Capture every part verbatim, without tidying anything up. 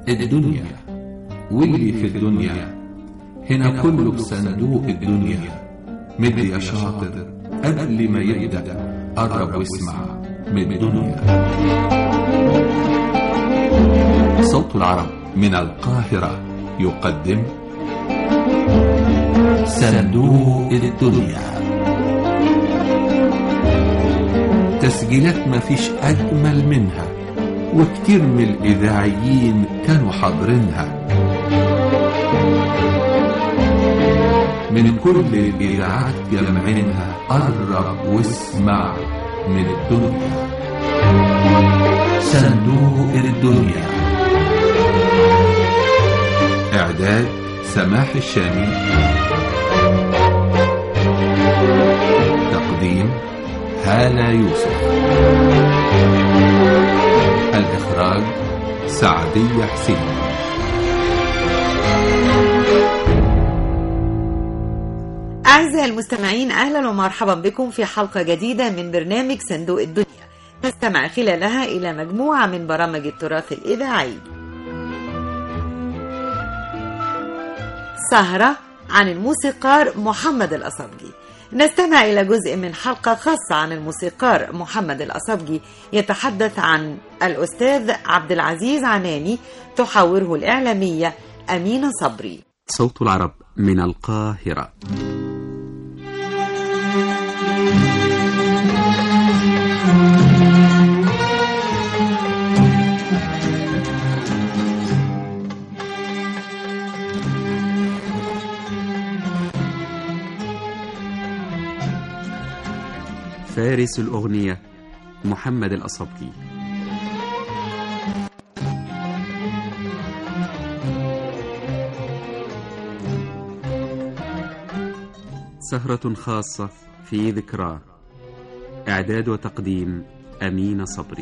الدنيا واللي في الدنيا هنا كله بصندوق الدنيا. مد يا شاطر قبل ما يبدأ قرب واسمع من الدنيا. صوت العرب من القاهرة يقدم صندوق الدنيا. تسجيلات مفيش أجمل منها، وكتير من الإذاعيين كانوا حاضرينها. من كل الإذاعات جمعينها قرب واسمع من الدنيا. صندوق الدنيا. إعداد سماح الشامي. تقديم هالة يوسف. الإخراج سعدية حسين. أعزائي المستمعين، أهلا ومرحبا بكم في حلقة جديدة من برنامج صندوق الدنيا، نستمع خلالها إلى مجموعة من برامج التراث الإذاعي. سهرة عن الموسيقار محمد الأصابجي. نستمع إلى جزء من حلقة خاصة عن الموسيقار محمد الأصابجي، يتحدث عن الأستاذ عبد العزيز عناني، تحاوره الإعلامية أمينة صبري. صوت العرب من القاهرة. فارس الأغنية محمد الأصابجي. سهرة خاصة في ذكراه. إعداد وتقديم أمين صبري.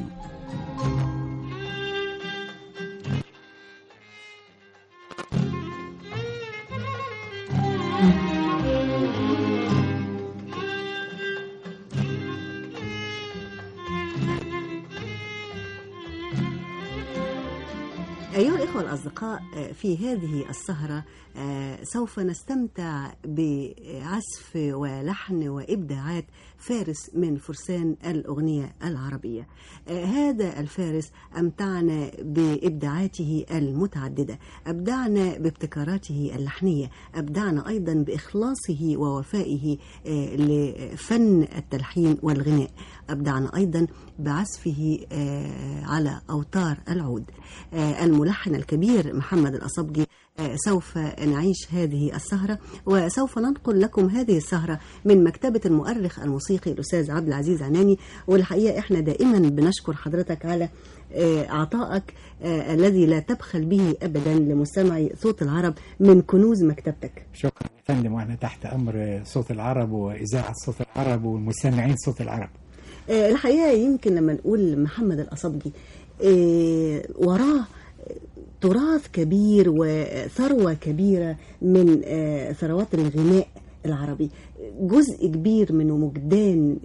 أيها الإخوة الأصدقاء، في هذه السهرة سوف نستمتع بعزف ولحن وإبداعات فارس من فرسان الأغنية العربية. هذا الفارس أمتعنا بإبداعاته المتعددة، أبدعنا بابتكاراته اللحنية، أبدعنا أيضا بإخلاصه ووفائه لفن التلحين والغناء، أبدعنا أيضا بعزفه على أوتار العود. الملحن الكبير محمد الأصابجي سوف نعيش هذه السهرة، وسوف ننقل لكم هذه السهرة من مكتبة المؤرخ الموسيقي الأستاذ عبد العزيز عناني. والحقيقة إحنا دائما بنشكر حضرتك على عطائك الذي لا تبخل به أبدا لمستمعي صوت العرب من كنوز مكتبتك. شكرا يا فندم، وأنا تحت أمر صوت العرب وإذاعة صوت العرب والمستمعين صوت العرب. الحقيقة يمكن لما نقول محمد الأصابجي وراه تراث كبير وثروة كبيرة من ثروات الغناء العربي، جزء كبير من وجدان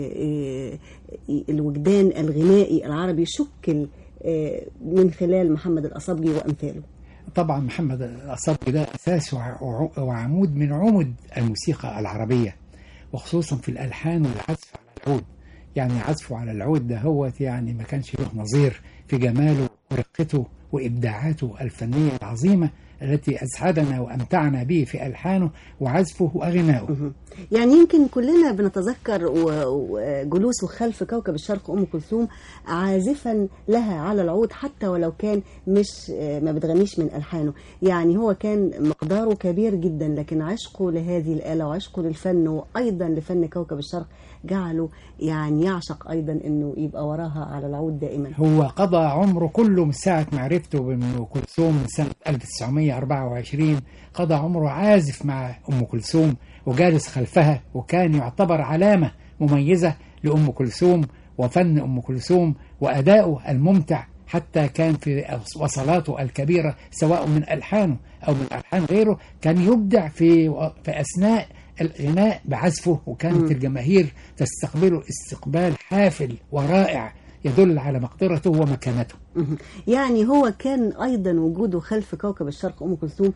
الوجدان الغنائي العربي شكل من خلال محمد الأصابجي وأمثاله. طبعا محمد الأصابجي ده أساس وعمود من عمد الموسيقى العربية، وخصوصا في الألحان والعزف على العود. يعني عزفه على العود ده هو يعني ما كانش له نظير في جماله ورقته وإبداعاته الفنية العظيمة التي أسعدنا وأمتعنا به في ألحانه وعزفه وأغنائه. يعني يمكن كلنا بنتذكر جلوسه خلف كوكب الشرق أم كلثوم عازفا لها على العود، حتى ولو كان مش ما بتغنيش من ألحانه. يعني هو كان مقداره كبير جدا، لكن عشقه لهذه الآلة وعشقه للفن وأيضا لفن كوكب الشرق جعله يعني يعشق أيضا أنه يبقى وراها على العود دائما. هو قضى عمره كله من ساعة معرفته بأم كلثوم من سنة ألف وتسعمائة وأربعة وعشرين، قضى عمره عازف مع أم كلثوم وجالس خلفها، وكان يعتبر علامة مميزة لأم كلثوم وفن أم كلثوم وأداؤه الممتع، حتى كان في وصلاته الكبيرة سواء من ألحانه أو من ألحان غيره كان يبدع في في أثناء الغناء بعزفه، وكانت الجماهير تستقبله استقبال حافل ورائع يدل على مقدرته ومكانته. يعني هو كان أيضا وجوده خلف كوكب الشرق أم كلثوم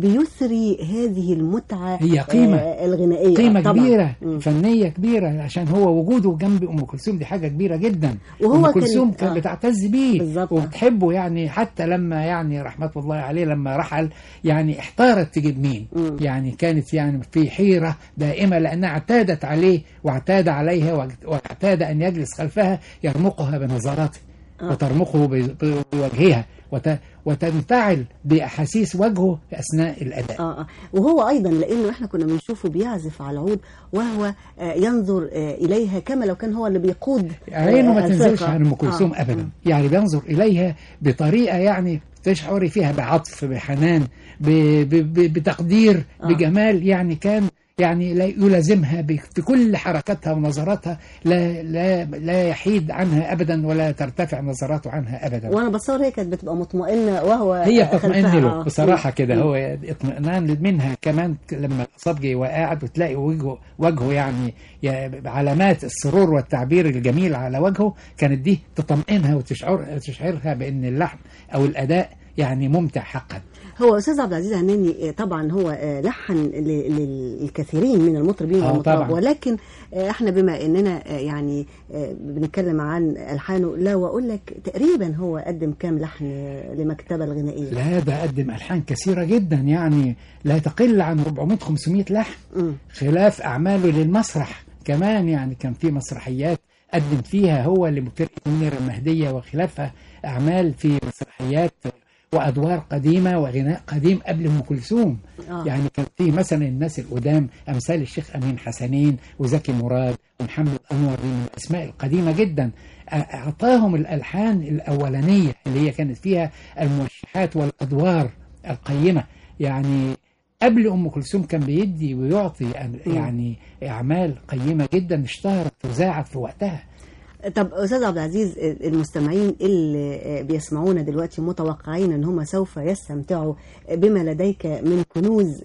بيثري هذه المتعة، هي قيمة آه الغنائية، قيمة طبعا. كبيرة مم. فنية كبيرة، عشان هو وجوده جنب أم كلثوم دي حاجة كبيرة جدا. وهو أم كلثوم كان- كانت آه. بتعتز بيه بالظبط. وبتحبه، يعني حتى لما يعني رحمة الله عليه لما رحل يعني احتارت تجيب مين. مم. يعني كانت يعني في حيرة دائمة لأنها اعتادت عليه واعتاد عليها واعتاد أن يجلس خلفها يرمقها بنظراته آه. وترمقه ب- بوجهها وت- وتنفعل بأحاسيس وجهه أثناء الأداء. آه آه. وهو أيضا لأنه إحنا كنا بنشوفه بيعزف على العود وهو آه ينظر آه إليها كما لو كان هو اللي بيقود عينه ما آه تنزلش الفرقة. عن أم كلثوم آه. أبدا، يعني بينظر إليها بطريقة يعني تشعري فيها بعطف، بحنان، ب- ب- ب- بتقدير، آه. بجمال. يعني كان يعني لا يلازمها ب- في كل حركاتها ونظراتها، لا لا لا يحيد عنها أبدا ولا ترتفع نظراته عنها أبدا. وأنا بتصور هي كانت بتبقى مطمئنة وهو هي آه بتطمئن خلفها. له آه. بصراحة كده، مم. هو اطمئنان منها كمان لما الأصابجي وقاعد وتلاقي وجهه وجهه يعني يا- علامات السرور والتعبير الجميل على وجهه، كانت دي تطمئنها وتشعر تشعرها بأن اللحن أو الأداء يعني ممتع حقا. هو أستاذ عبد العزيز عناني آه، طبعا هو آه، لحن ل- للكثيرين من المطربين آه، والمطرب، طبعا. ولكن آه، احنا بما اننا آه، يعني آه، بنتكلم عن الحانه، لا واقول لك تقريبا هو قدم كام لحن آه، لمكتبه الغنائيه؟ لا ده قدم ألحان كثيرة جدا، يعني لا تقل عن أربعمائة خمسمائة لحن، مم. خلاف أعماله للمسرح كمان. يعني كان في مسرحيات قدم فيها هو لفرقة منير المهدية وخلافها، أعمال في مسرحيات وأدوار قديمة وغناء قديم قبل أم كلثوم. آه. يعني كان في مثلا الناس القدام أمثال الشيخ أمين حسنين وزكي مراد ومحمد أنور من الأسماء القديمة جدا، أعطاهم الألحان الأولانية اللي هي كانت فيها الموشحات والأدوار القيمة. يعني قبل أم كلثوم كان بيدي ويعطي يعني أعمال قيمة جدا اشتهرت وذاعت في وقتها. طب أستاذ عبد العزيز، المستمعين اللي بيسمعونا دلوقتي متوقعين أن هم سوف يستمتعوا بما لديك من كنوز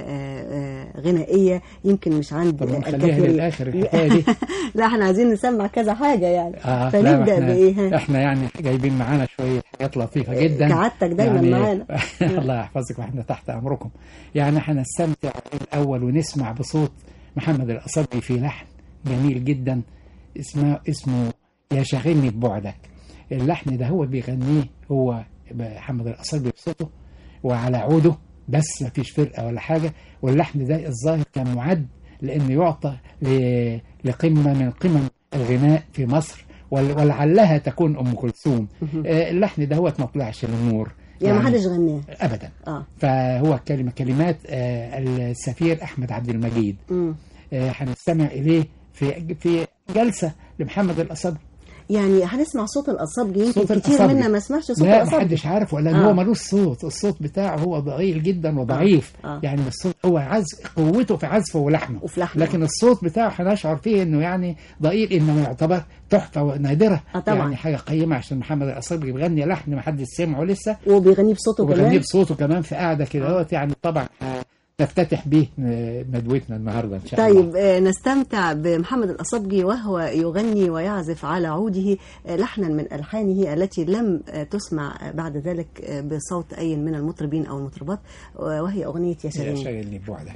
غنائية يمكن مش عند طب نخليها الكثيرين. للآخر الحكاية دي. لا احنا عايزين نسمع كذا حاجة يعني. آه فنبدأ احنا بإيه؟ احنا يعني جايبين معانا شوية حاجات لطيفة جدا كعادتك دايما يعني معانا. الله يحفظك واحنا تحت أمركم. يعني احنا نستمتع الأول ونسمع بصوت محمد الأصابجي في لحن جميل جدا اسمه اسمه يا شاغلني ببعدك. اللحن ده هو بيغنيه هو محمد الأصابجي بصوته وعلى عوده بس، ما فيش فرقة ولا حاجة. واللحن ده الظاهر كان معد لأنه يعطى ل- لقمة من قمم الغناء في مصر، ول- ولعلها تكون أم كلثوم. آه، اللحن ده هو ما طلعش للنور يعني ما حدش غناه. أبدا. اه فهو كلمة كلمات آه، السفير أحمد عبد المجيد. امم آه، هنستمع إليه في في جلسة لمحمد الأصابجي. يعني هنسمع صوت الأصابجي، يمكن صوت كتير الأصابجي. منا ما سمعش صوت لا الأصابجي. محدش عارف ولا آه. هو ملوش صوت. الصوت بتاعه هو ضئيل جدا وضعيف. آه. يعني الصوت هو عزف، قوته في عزفه ولحنه، وفي لحنه. لكن الصوت بتاعه هنشعر فيه انه يعني ضئيل، انه يعتبر تحفه نادره. آه طبعا. يعني حاجه قيمه عشان محمد الأصابجي بيغني لحن ما حدش سمعه لسه، وبيغنيه بصوته وبيغنيه كمان. بصوته كمان في قاعده كده اهوت. يعني طبعا نفتتح به ندوتنا النهارده ان شاء الله. طيب آه، نستمتع بمحمد الأصابجي وهو يغني ويعزف على عوده آه، لحنا من ألحانه التي لم آه، تسمع آه، بعد ذلك آه، بصوت أي من المطربين أو المطربات، آه، وهي أغنية يا يا شاغلني. شاغلني ببعدك.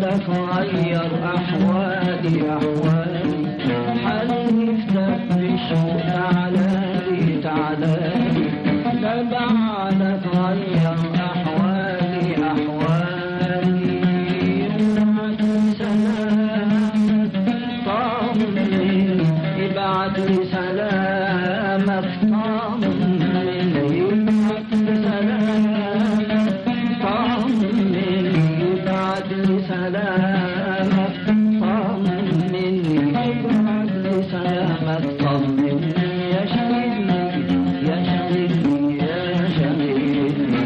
غير أحوالي أحوالي حلفتك بشوق تعالالي تعالالي لا بعدك غير أحوالي أحوالي ابعت لي سلامك طمني ابعت لي سلامك طمني ابعت لي سلامك طمني ابعت لي سلامك طمني ابعت لي سلامك طمني يا شاغلني يا شاغلني يا شاغلني.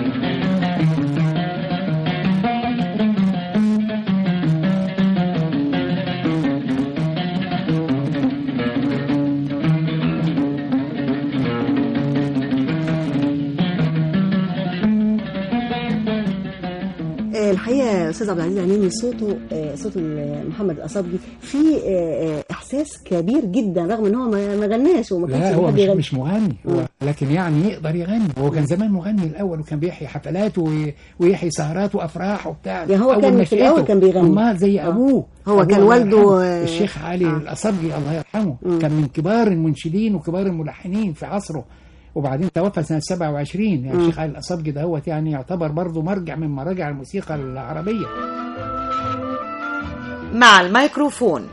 الحقيقه استاذ عبد العزيز عنيني صوته صوت محمد الأصابجي فيه احساس كبير جدا رغم ان هو ما غناش وما كانش لا هو مش, مش مغني هو لكن يعني يقدر يغني. هو كان زمان مغني الاول وكان بيحيي حفلات ويحيي سهرات وافراح وبتاع. يعني هو كان في الاول كان بيغني ما زي ابوه. هو كان والده الشيخ علي آه. الأصابجي الله يرحمه م. كان من كبار المنشدين وكبار الملحنين في عصره، وبعدين توفى سنة سبعة وعشرين. يعني الشيخ علي الأصابجي ده هو يعني يعتبر برضه مرجع من مراجع الموسيقى العربية. مع الميكروفون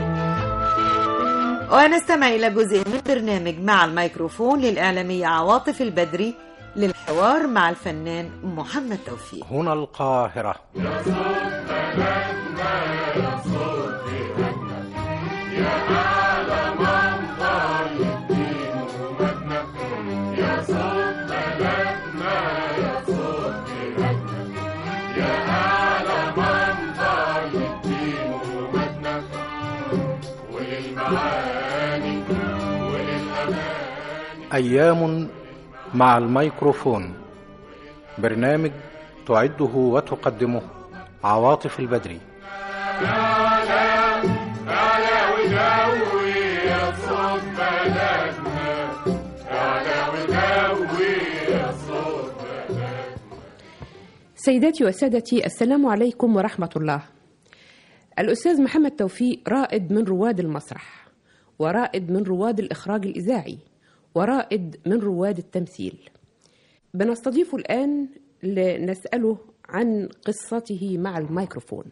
ونستمع إلى جزء من برنامج مع الميكروفون للإعلامية عواطف البدري للحوار مع الفنان محمد توفيق. هنا القاهرة. يا صوت بلدنا يا صوت بلدنا يا أعلى منظر للدين ومجدنا يا صوت بلدنا يا صوت بلدنا يا أعلى منظر للدين ومجدنا وللمعاني وللأماني. أيام مع الميكروفون، برنامج تعده وتقدمه عواطف البدري. سيداتي وسادتي، السلام عليكم ورحمة الله. الأستاذ محمد توفيق رائد من رواد المسرح، ورائد من رواد الإخراج الإذاعي، ورائد من رواد التمثيل. بنستضيفه الآن لنسأله عن قصته مع الميكروفون.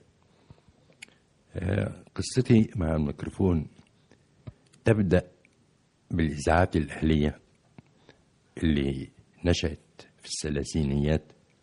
قصتي مع الميكروفون تبدأ بالإذاعات الأهلية اللي نشأت في الثلاثينيات،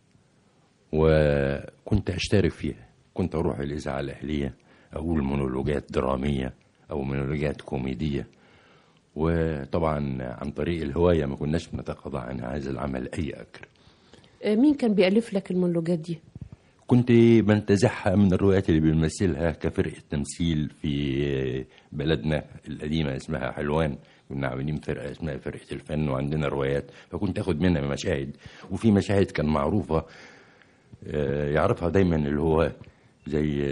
وكنت أشترك فيها. كنت أروح الإذاعة الأهلية أقول مونولوجات درامية أو مونولوجات كوميدية، وطبعا عن طريق الهواية ما كناش بنتقاضى عن هذا العمل أي أجر. مين كان بيألف لك المونولوجات دي؟ كنت بنتزعها من الروايات اللي بنمثلها كفرقة تمثيل في بلدنا القديمة اسمها حلوان. كنا عاملين فرقة اسمها فرقة الفن وعندنا روايات، فكنت أخد منها مشاهد. وفي مشاهد كان معروفة يعرفها دايما اللي هو زي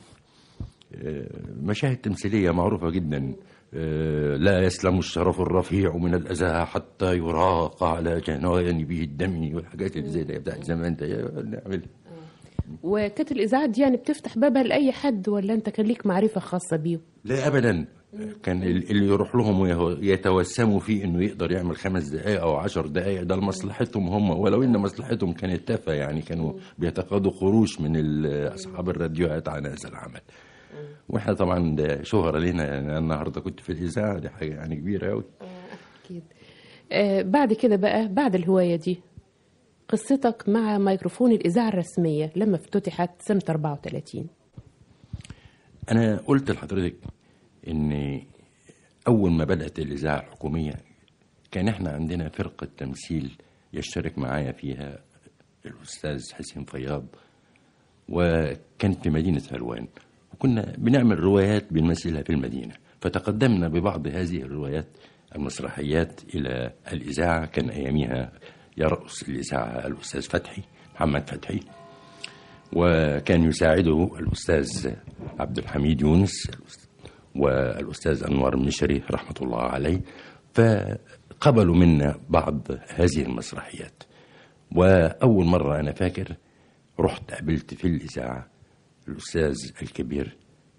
مشاهد تمثيلية معروفة جدا. لا يسلم الشرف الرفيع من الأذى حتى يراق على جنانبه الدم، والحاجات اللي زي ده بتاعت زمان نعملها. وكانت الإذاعات دي يعني بتفتح بابها لأي حد، ولا أنت كان ليك معرفة خاصة بيهم؟ لا أبدا، كان اللي يروح لهم ويتوسموا فيه إنه يقدر يعمل خمس دقائق أو عشر دقائق ده لمصلحتهم هم، ولو إن مصلحتهم كانت تافهة. يعني كانوا بيتقاضوا قروش من أصحاب الراديوهات عن هذا العمل. واحنا طبعا ده شهرة لنا. يعني النهارده كنت في الإذاعة، دي حاجة يعني كبيرة قوي. أكيد. آه بعد كده بقى، بعد الهواية دي، قصتك مع ميكروفون الإذاعة الرسمية لما افتتحت سنة أربعة وثلاثين. أنا قلت لحضرتك إن أول ما بدأت الإذاعة الحكومية كان إحنا عندنا فرقة تمثيل يشترك معايا فيها الأستاذ حسين فياض، وكانت في مدينة حلوان، وكنا بنعمل روايات بنمثلها في المدينة. فتقدمنا ببعض هذه الروايات المسرحيات إلى الإذاعة. كان أياميها يرأس الإذاعة الأستاذ فتحي محمد فتحي، وكان يساعده الأستاذ عبد الحميد يونس والأستاذ أنور المشري رحمة الله عليه. فقبلوا منا بعض هذه المسرحيات. وأول مرة أنا فاكر رحت قابلت في الإذاعة الأستاذ الكبير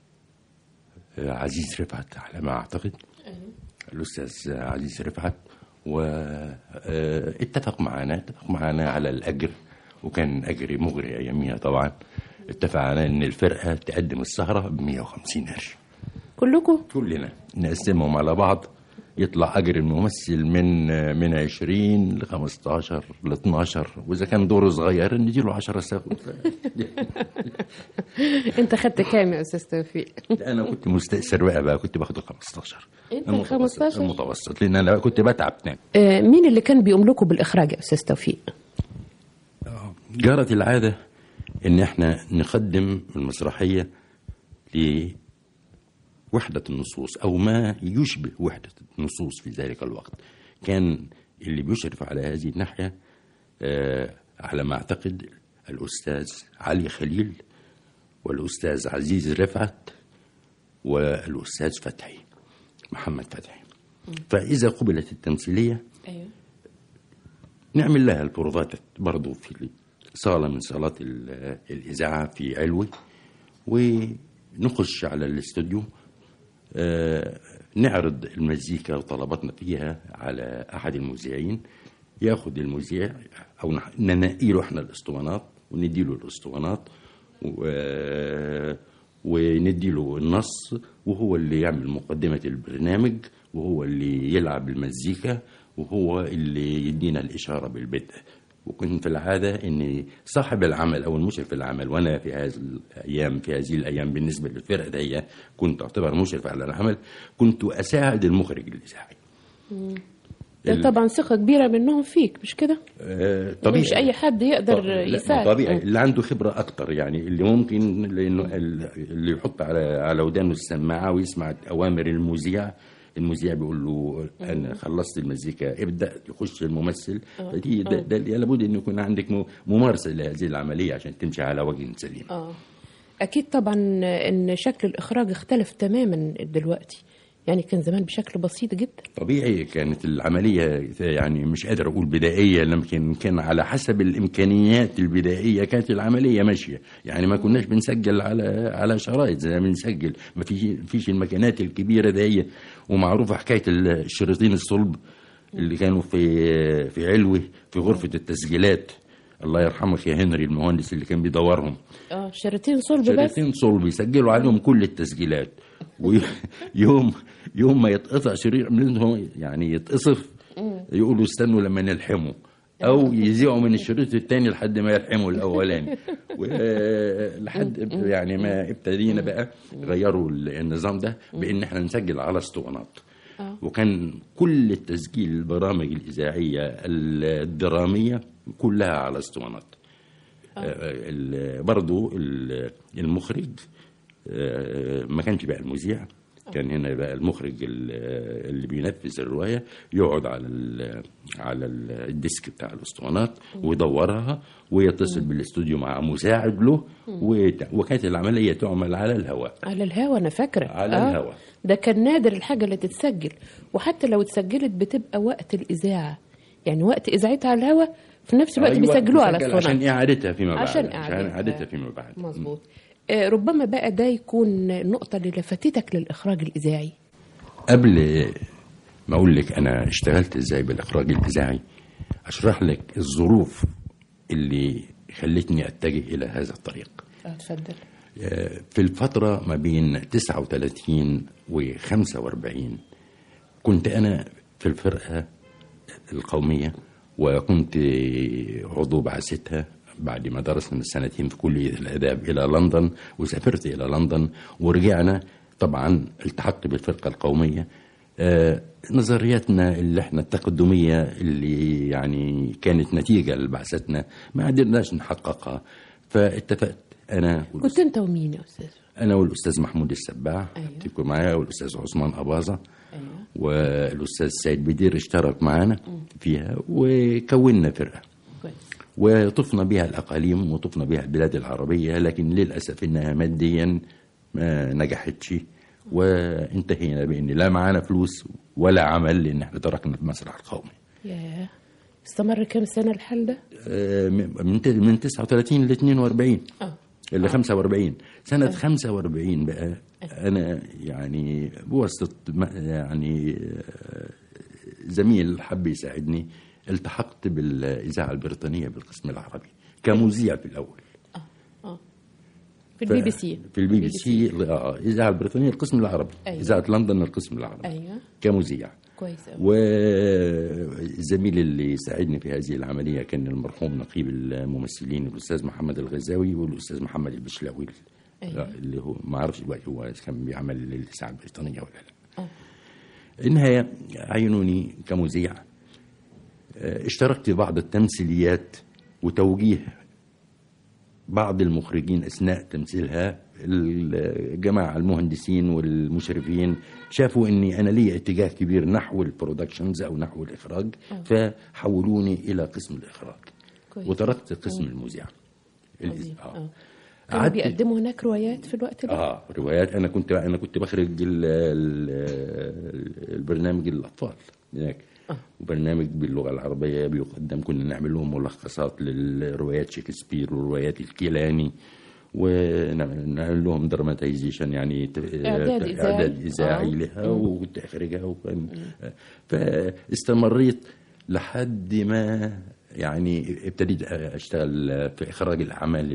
عزيز رفعت على ما أعتقد. الأستاذ عزيز رفعت، واتفق معنا اتفق معنا على الأجر، وكان أجر مغري أياميها طبعا. اتفق على أن الفرقة تقدم السهرة ب مية وخمسين قرش كلكم كلنا نقسمهم على بعض، يطلع أجر الممثل من من عشرين ل خمستاشر ل اتناشر، وإذا كان دوره صغير نديله عشرة ساعات. انت خدت كام يا استاذ توفيق؟ أنا كنت مستأثر بقى بقى كنت باخد خمستاشر. انت خمستاشر؟ المتوسط، لأن أنا كنت بتعب تاني. آه مين اللي كان بيقوم لكم بالإخراج يا استاذ توفيق؟ جرت العادة إن إحنا نقدم المسرحية لوحدة النصوص أو ما يشبه وحدة النصوص في ذلك الوقت. كان اللي بيشرف على هذه الناحية آه على ما أعتقد الأستاذ علي خليل والأستاذ عزيز رفعت والأستاذ فتحي محمد فتحي. فإذا قبلت التمثيلية أيوة. نعمل لها البروفات برضو في صالة من صالات الإذاعة في علوي، ونخش على الاستوديو آه نعرض المزيكا وطلباتنا فيها على أحد المذيعين، ياخد المذيع أو ننقيله احنا الاسطوانات ونديله الاسطوانات ونديله النص، وهو اللي يعمل مقدمة البرنامج، وهو اللي يلعب المزيكا، وهو اللي يدينا الإشارة بالبدء. وكنت في العادة أن صاحب العمل أو المشرف العمل، وأنا في هذه الأيام في هذه الأيام بالنسبة للفرقة دي كنت أعتبر مشرف على العمل، كنت أساعد المخرج الإذاعي. ده طبعا ثقة كبيرة منهم فيك، مش كده؟ آه طبيعي، مش أي حد يقدر يساعد. طبيعي، اللي عنده خبرة أكتر، يعني اللي ممكن لأنه اللي يحط على على ودانه السماعة ويسمع أوامر المذيع، المذيع بيقول له أنا خلصت المزيكا ابدأ، يخش الممثل. فدي ده, ده لابد أن يكون عندك ممارسة لهذه العملية عشان تمشي على وجه سليم. آه. أكيد طبعا أن شكل الإخراج اختلف تماما دلوقتي، يعني كان زمان بشكل بسيط جدا. طبيعي، كانت العملية يعني مش قادر أقول بدائية، لكن كان على حسب الإمكانيات البدائية كانت العملية ماشية. يعني ما كناش بنسجل على على شرايط زي ما بنسجل، ما فيش فيش المكانات الكبيرة دي. ومعروفة حكاية الشريطين الصلب اللي كانوا في في علوي في غرفة التسجيلات، الله يرحمك يا هنري المهندس اللي كان بيدورهم. اه شريطين صلب بس، شريطين صلب يسجلوا عليهم كل التسجيلات. ويوم يوم ما يتقطع شريط منهم يعني يتقصف، يقولوا استنوا لما نلحمه، او يذيعوا من الشريط الثاني لحد ما يلحموا الاولاني. لحد يعني ما ابتدينا بقى غيروا النظام ده بان احنا نسجل على اسطوانات. وكان كل التسجيل البرامج الاذاعيه الدراميه كلها على اسطوانات. برضو المخرج ما كانش بقى المذيع، كان هنا بقى المخرج اللي بينفذ الرواية، يقعد على على الديسك بتاع الاسطوانات ويدورها ويتصل بالاستوديو مع مساعد له، وكانت العملية تعمل على الهواء. على الهواء أنا فاكرة على آه. الهواء. ده كان نادر الحاجة اللي تتسجل، وحتى لو اتسجلت بتبقى وقت الإذاعة، يعني وقت إذاعتها على الهواء في نفس الوقت أيوة بيسجلوها على الاسطوانات عشان إعادتها فيما بعد. عشان إعادتها فيما بعد. مظبوط. آه ربما بقى ده يكون النقطة اللي لفتتك للإخراج الإذاعي. قبل ما أقول لك أنا اشتغلت إزاي بالإخراج الإذاعي، أشرح لك الظروف اللي خلتني أتجه إلى هذا الطريق. اتفضل. في الفترة ما بين تسعة وثلاثين وخمسة وأربعين كنت أنا في الفرقة القومية، وكنت عضو بعثتها بعد ما درسنا سنتين في كلية الآداب إلى لندن، وسافرت إلى لندن ورجعنا. طبعا التحقت بالفرقة القومية. آه نظرياتنا اللي احنا التقدمية اللي يعني كانت نتيجة لبعثتنا ما قدرناش نحققها، فاتفقت أنا كنت أنت ومين يا أستاذ؟ أنا والأستاذ محمود السباع. أيوة. تبقوا معايا، والأستاذ عثمان أباظة. أيوة. والأستاذ سيد بدير اشترك معنا فيها، وكونا فرقة وطفنا بها الأقاليم وطفنا بها البلاد العربية، لكن للأسف إنها ماديا ما نجحتش، وانتهينا بأن لا معانا فلوس ولا عمل، لأن احنا تركنا المسرح القومي. ياه، استمر كم سنة الحال ده؟ من من تسعة وثلاثين ل اثنين وأربعين. اه اللي خمسة وأربعين سنة خمسة وأربعين بقى أنا يعني بواسطة يعني زميل حب يساعدني التحقت بالإذاعة البريطانية بالقسم العربي كمذيع في الأول. آه. آه. في البي بي سي. في البي بي سي اه الإذاعة البريطانية القسم العربي. أيوة. إذاعة لندن القسم العربي. أيوة. كمذيع. كويس أوي. والزميل اللي ساعدني في هذه العملية كان المرحوم نقيب الممثلين الأستاذ محمد الغزاوي والأستاذ محمد البشلاوي. أيوة. اللي هو ما أعرفش دلوقتي هو كان بيعمل الإذاعة البريطانية ولا لا. آه. النهاية عينوني كمذيع، اشتركت في بعض التمثيليات وتوجيه بعض المخرجين أثناء تمثيلها. الجماعة المهندسين والمشرفين شافوا أني أنا لي اتجاه كبير نحو البرودكشنز أو نحو الإخراج، فحولوني إلى قسم الإخراج وتركت قسم المذيع. آه. كانوا بيقدموا هناك روايات في الوقت ده؟ اه روايات. انا كنت انا كنت بخرج البرنامج الاطفال هناك. آه. وبرنامج باللغه العربيه بيقدم، كنا نعمل لهم ملخصات للروايات شكسبير وروايات الكيلاني ونعمل لهم دراماتيزيشن يعني اعداد اذاعي, إذاعي آه. لها وتخرجها. وكان فاستمريت لحد ما يعني ابتديت اشتغل في اخراج الاعمال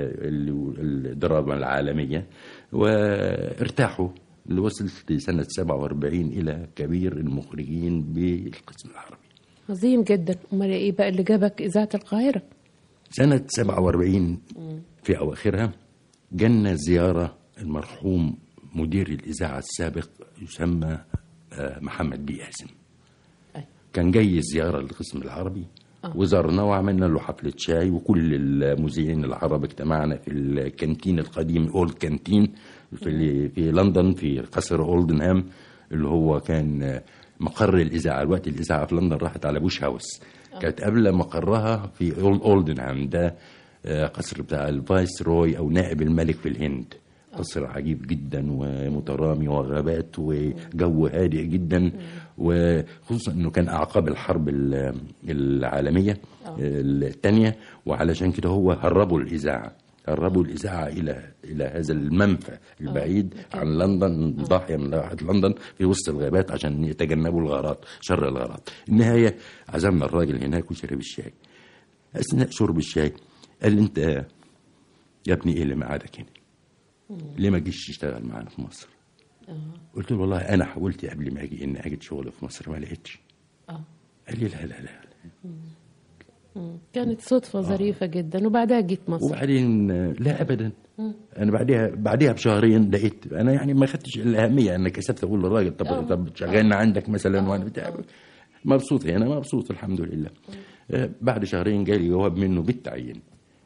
الدراما العالميه وارتاحوا. اللي وصلت لسنه سبعة وأربعين الى كبير المخرجين بالقسم العربي. عظيم جدا. امال ايه بقى اللي جابك اذاعه القاهره؟ سنه سبعة وأربعين في اواخرها جانا زياره المرحوم مدير الاذاعه السابق يسمى محمد بي قاسم. كان جاي زياره للقسم العربي وزارنا وعملنا له حفلة شاي، وكل المذيعين العرب اجتمعنا في الكانتين القديم أولد كانتين في في لندن في قصر أولدنهام اللي هو كان مقر الإذاعة. الوقت الإذاعة في لندن راحت على بوش هاوس، كانت قبل مقرها في أولدنهام ده قصر بتاع الفايس روي أو نائب الملك في الهند. قصر عجيب جدا ومترامي وغابات وجو هادئ جدا، وخصوصا انه كان اعقاب الحرب العالميه الثانيه، وعلشان كده هو هربوا الاذاعه هربوا الاذاعه الى الى هذا المنفى البعيد عن لندن، ضاحيه من راحه لندن في وسط الغابات عشان يتجنبوا الغارات، شر الغارات. النهايه عزمنا الراجل هناك وشرب الشاي. اثناء شرب الشاي قال لي انت يا ابني ايه اللي مقعدك هنا؟ ليه ما جيش تشتغل معانا في مصر؟ أه. قلت له والله انا حاولت قبل ما اجي ان اجد شغل في مصر ما لقيتش. اه قال لي لا لا لا, لا. مم. كانت صدفه آه. ظريفه جدا. وبعدها جيت مصر؟ وبعدين لا ابدا. مم. انا بعدها بعدها بشهرين لقيت انا يعني ما خدتش الاهميه انا كسبت اقول للراجل طب أوه. طب شغلنا عندك مثلا. أوه. وانا بتاع مبسوط هنا مبسوط الحمد لله. آه بعد شهرين جالي جواب منه بالتعيين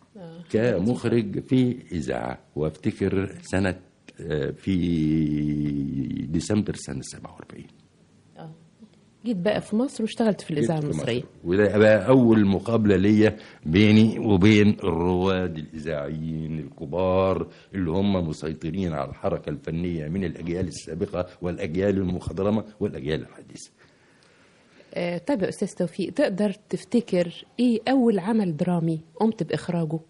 كمخرج في إذاعة، وافتكر سنة في ديسمبر سنة سبعة وأربعين. اه جيت بقى في مصر واشتغلت في الإذاعة المصرية، وده بقى أول مقابلة ليا بيني وبين الرواد الإذاعيين الكبار اللي هم مسيطرين على الحركة الفنية من الأجيال السابقة والأجيال المخضرمة والأجيال الحديثة. آه طيب يا أستاذ توفيق، تقدر تفتكر إيه أول عمل درامي قمت بإخراجه؟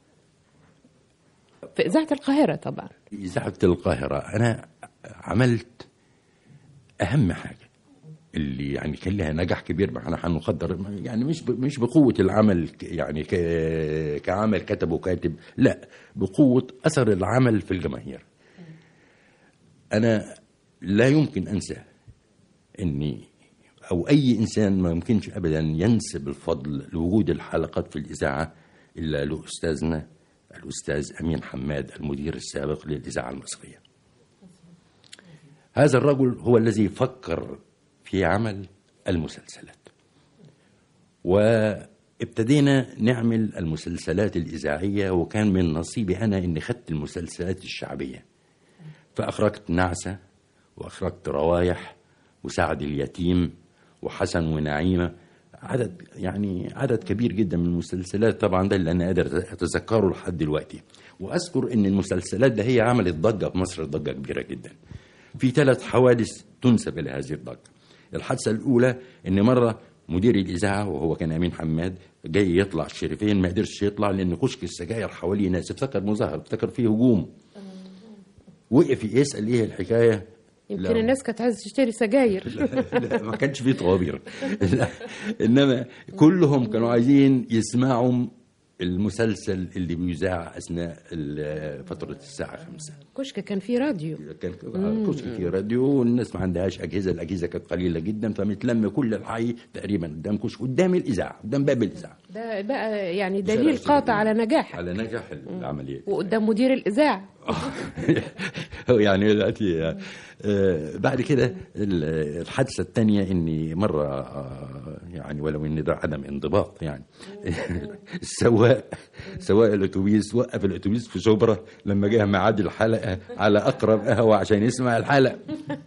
في إذاعة القاهرة طبعا. إذاعة القاهرة أنا عملت أهم حاجة اللي يعني كان لها نجاح كبير معنا هنقدر يعني مش مش بقوة العمل يعني كعمل كتب وكاتب، لا بقوة أثر العمل في الجماهير. أنا لا يمكن أنسى إني أو أي إنسان ما يمكنش أبدا ينسب الفضل لوجود الحلقات في الإذاعة إلا لأستاذنا الأستاذ أمين حماد المدير السابق للإذاعة المصرية. هذا الرجل هو الذي فكر في عمل المسلسلات، وابتدينا نعمل المسلسلات الإذاعية، وكان من نصيبي أنا إني خدت المسلسلات الشعبية، فأخرجت نعسة وأخرجت روايح وسعد اليتيم وحسن ونعيمة، عدد يعني عدد كبير جدا من المسلسلات. طبعا ده اللي أنا قادر أتذكره لحد دلوقتي. وأذكر إن المسلسلات ده هي عملت ضجة في مصر، ضجة كبيرة جدا. في ثلاث حوادث تنسب إلى هذه الضجة. الحادثة الأولى إن مرة مدير الاذاعه وهو كان امين حماد جاي يطلع الشريفين، ما قدرش يطلع لان كشك السجاير حواليه ناس، افتكر مظاهر، افتكر فيه هجوم، وقف يسال ايه الحكايه. يمكن الناس كانت عايزه تشتري سجاير. لا, لا ما كانش فيه طوابير. انما كلهم كانوا عايزين يسمعوا المسلسل اللي بيذاع اثناء فتره الساعه خمسة. كشك كان فيه راديو، كان كشك فيه راديو، والناس ما عندهاش اجهزه، الاجهزه كانت قليله جدا، فمتلم كل الحي تقريبا قدام كشك، قدام الاذاعه، قدام باب الاذاعه. ده بقى يعني دليل قاطع على نجاح على نجاح العمليه، وقدام مدير الاذاعه. يعني دلوقتي بعد كده الحادثه الثانيه اني مره يعني ولو ان ده عدم انضباط يعني السواق سواق الاتوبيس وقف الاتوبيس في شبرا لما جه ميعاد الحلقه على اقرب قهوه عشان يسمع الحلقه.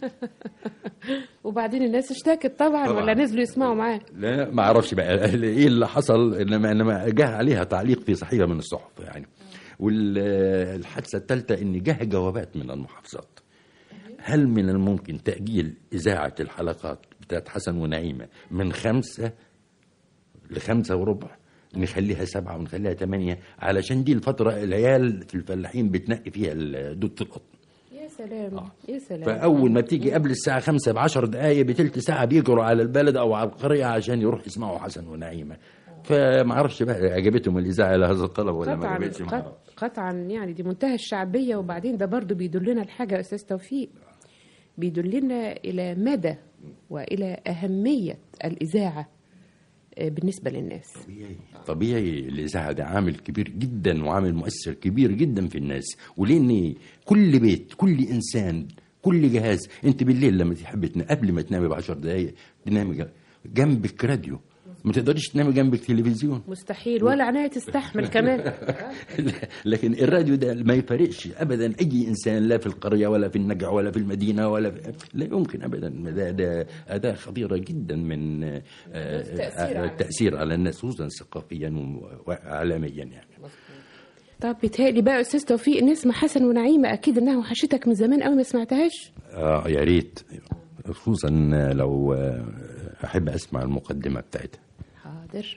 وبعدين الناس اشتكت طبعا, طبعا ولا نزلوا يسمعوا معاه؟ لا ما اعرفش بقى ايه اللي حصل، انما انما جه عليها تعليق في صحيفه من الصحف يعني. والحادثه الثالثه ان جه جوابات من المحافظات، هل من الممكن تأجيل إذاعة الحلقات بتاعت حسن ونعيمة من خمسة لخمسة وربع، نخليها سبعة ونخليها ثمانية، علشان دي الفترة العيال في الفلاحين بتنقي فيها دودة القطن. يا سلام آه. يا سلام. فأول ما بتيجي قبل الساعة خمسة بعشر دقايق بتلت ساعة بيجروا على البلد أو على القرية عشان يروح يسمعوا حسن ونعيمة. فما اعرفش بقى عجبتهم الإذاعة لهذا الطلب ولا ما عجبتش. قطعا يعني دي منتهى الشعبية. وبعدين ده برضو بيدلنا الحاجة يا أستاذ توفيق، بيدلنا إلى مدى وإلى أهمية الإذاعة بالنسبة للناس. طبيعي طبيعي الإذاعة ده عامل كبير جدا وعامل مؤثر كبير جدا في الناس، ولأن كل بيت كل إنسان كل جهاز، أنت بالليل لما تحب تنام قبل ما تنامي بعشر دقايق تنامي جنبك راديو، ما تقدرش تنامي جنبك تلفزيون، مستحيل، ولا عناية تستحمل كمان. لكن الراديو ده ما يفرقش ابدا اي انسان، لا في القريه ولا في النجع ولا في المدينه ولا في... لا يمكن ابدا. ده ده اداه خطيره جدا من التاثير على الناس خصوصا ثقافيا وعالميا يعني. طب بيتهيألي بقى استاذ توفيق نسمع حسن ونعيمه، اكيد انها وحشتك من زمان قوي ما سمعتهاش. اه يا ريت، خصوصا لو احب اسمع المقدمه بتاعتها. حاضر.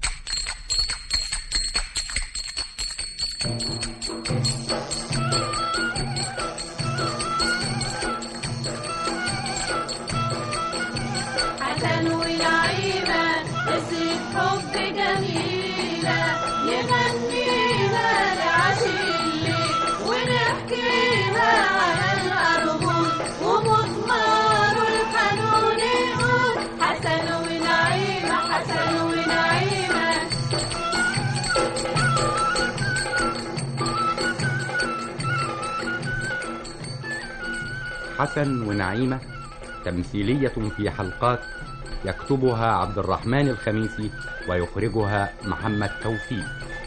حسن ونعيمة قصة حب جميلة يغنيها لعشيق ونحكيها على الأرجل ومضمار القانون يقول حسن ونعيمة حسن ونعيمة. حسن ونعيمة تمثيلية في حلقات يكتبها عبد الرحمن الخميسي ويخرجها محمد توفيق.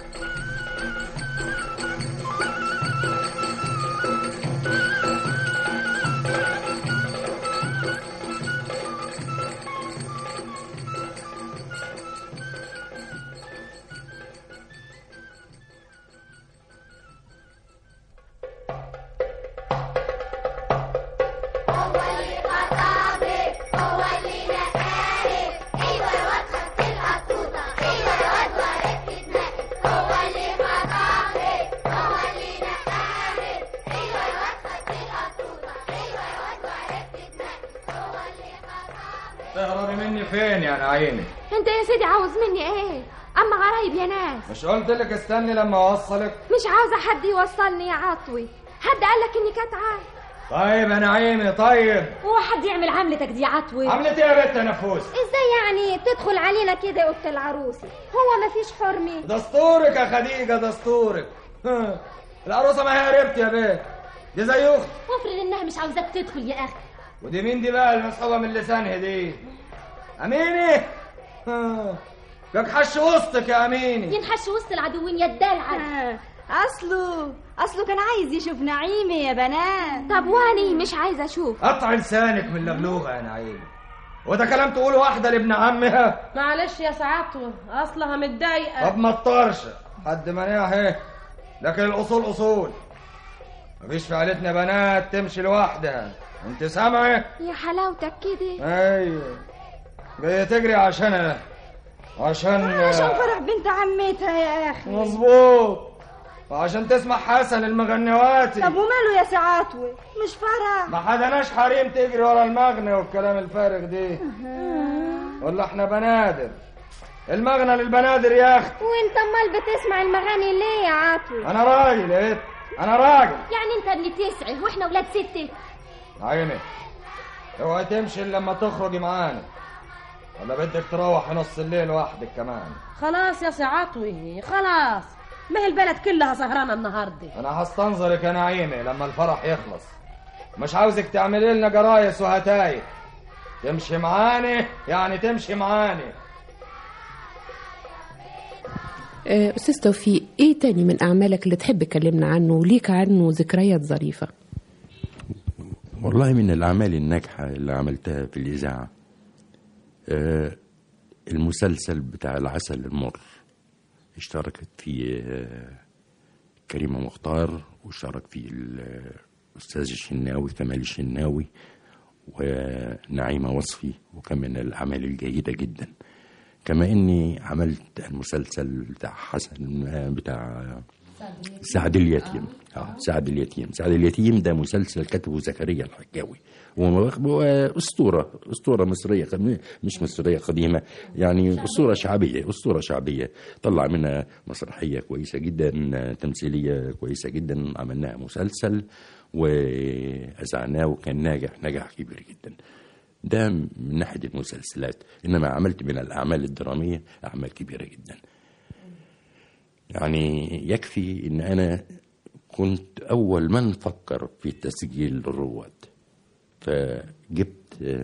تهربي مني فين يا نعيمة؟ انت يا سيدي عاوز مني ايه؟ اما غرايب يا ناس. مش قلت لك استني لما اوصلك؟ مش عاوزه حد يوصلني يا عطوي، حد قال لك اني كاتعه؟ طيب يا نعيمة طيب. هو حد يعمل عملتك دي يا عطوي؟ عملت ايه يا بنت يا نفوس؟ ازاي يعني تدخل علينا كده يا اوضه العروسي؟ هو مفيش حرمه؟ دستورك يا خديجة دستورك. العروسة ما هي قربت يا بنت، دي زي اختي. وافرض انها مش عاوزاك تدخل يا اخي. ودي مين دي بقى المسحوبة من لسانها دي؟ أميني لك حش وسطك يا أميني. ينحش وسط العدوين يا الدلع. أصله أصله كان عايز يشوف نعيمة يا بنات. طب واني مش عايزة أشوف. قطع لسانك من لغلوغة يا نعيمة، وده كلام تقوله واحدة لابن عمها؟ معلش يا سعادته أصلها متضايقة. طب ما تطرش حد مناح ايه، لكن الأصول أصول، مفيش في عيلتنا بنات تمشي لوحدها، انت سامعة؟ يا حلاوتك كده. ايوه جاية تجري عشان عشان عشان فرح بنت عمتها يا اخي. مظبوط، وعشان تسمع حسن المغنواتي. طب وماله يا سي عطوة؟ مش فرح؟ ما حدناش حريم تجري ورا المغنى والكلام الفارغ دي. ولا احنا بنادر؟ المغنى للبنادر يا اخت. وانت امال بتسمع المغاني ليه يا عطوة؟ انا راجل ايه؟ انا راجل. يعني انت ابن تسعة واحنا ولاد ستة. عيني اوعي تمشي الا لما تخرجي معانا، ولا بدك تروحي نص الليل وحدك كمان؟ خلاص يا سي عطوة خلاص، ما هي البلد كلها سهرانة النهاردة. انا هستنظرك يا نعيمة لما الفرح يخلص، مش عاوزك تعملي لنا جرايس وهتايف. تمشي معاني يعني تمشي معاني. أستاذ توفيق، إيه تاني من أعمالك اللي تحب تكلمنا عنه وليك عنه ذكريات ظريفة؟ والله من الأعمال الناجحة اللي عملتها في الإذاعة آه المسلسل بتاع العسل المر، اشتركت فيه آه كريمة مختار، واشترك فيه الأستاذ الشناوي كمال الشناوي ونعيمة وصفي، وكان من الأعمال الجيدة جدا. كما اني عملت المسلسل بتاع حسن بتاع سعد اليتيم. اه سعد اليتيم سعد اليتيم ده مسلسل كتبه زكريا الحكاوي، واسطوره اسطوره مصريه مش مصريه قديمه، يعني اسطوره شعبيه اسطوره شعبيه طلع منها مسرحيه كويسه جدا، تمثيليه كويسه جدا، عملناها مسلسل واذعناه وكان ناجح نجاح كبير جدا. ده من ناحية المسلسلات. إنما عملت من الأعمال الدرامية أعمال كبيرة جدا. يعني يكفي إن أنا كنت أول من فكر في تسجيل الرواد، فجبت